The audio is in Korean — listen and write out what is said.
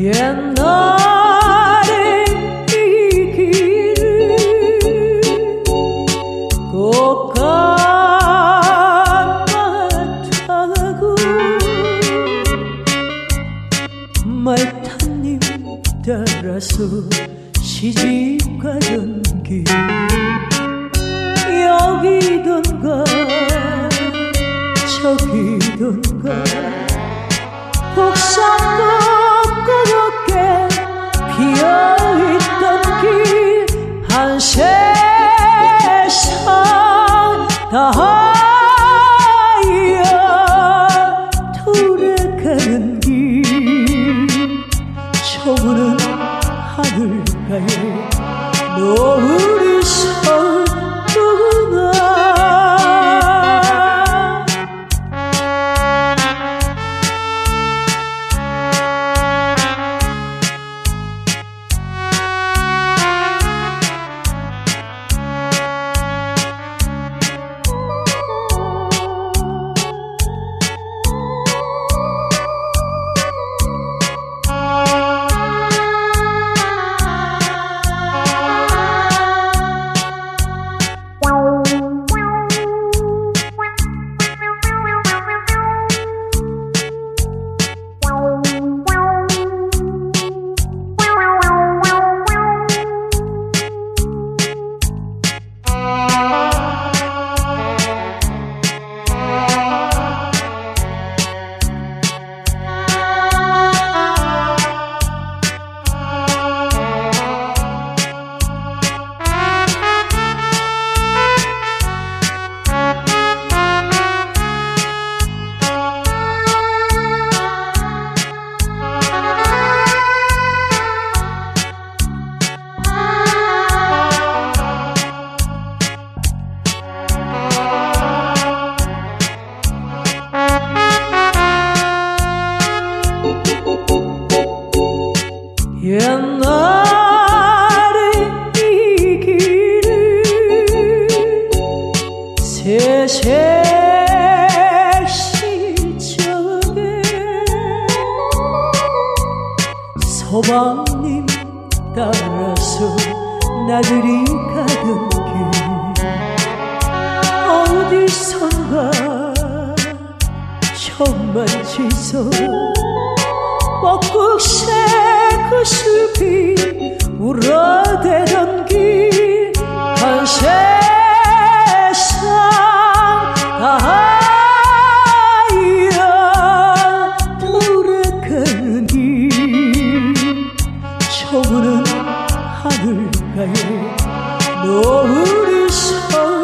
옛날의 이 길을 꼭 감았다고 말타님 따라서 시집가던 길 여기던가 저기던가 폭삭 꺾어놓게 비어있던 길 한 세상 다 하여 돌아가는 길 저무는 하늘가에 노을이 서구나 옛날의 이 길을 새색 시적에 서방님 따라서 나들이 가던 길 어디선가 천만 지서 뻐꾹새 그 숲이 울어대던 길 한 세상 다 하여 돌아가는 길 저무는 하늘가에 노을이 서